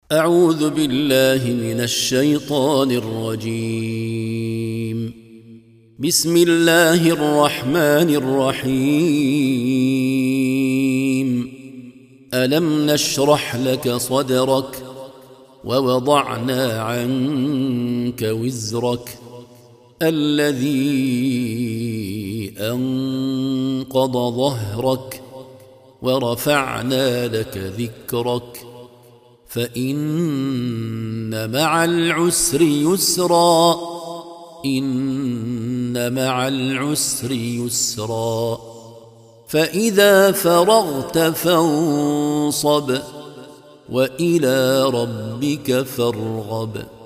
أعوذ بالله من الشيطان الرجيم. بسم الله الرحمن الرحيم. ألم نشرح لك صدرك ووضعنا عنك وزرك الذي أنقض ظهرك ورفعنا لك ذكرك فإن مع العسر يسرا إن مع العسر يسرا فإذا فرغت فانصب وإلى ربك فارغب.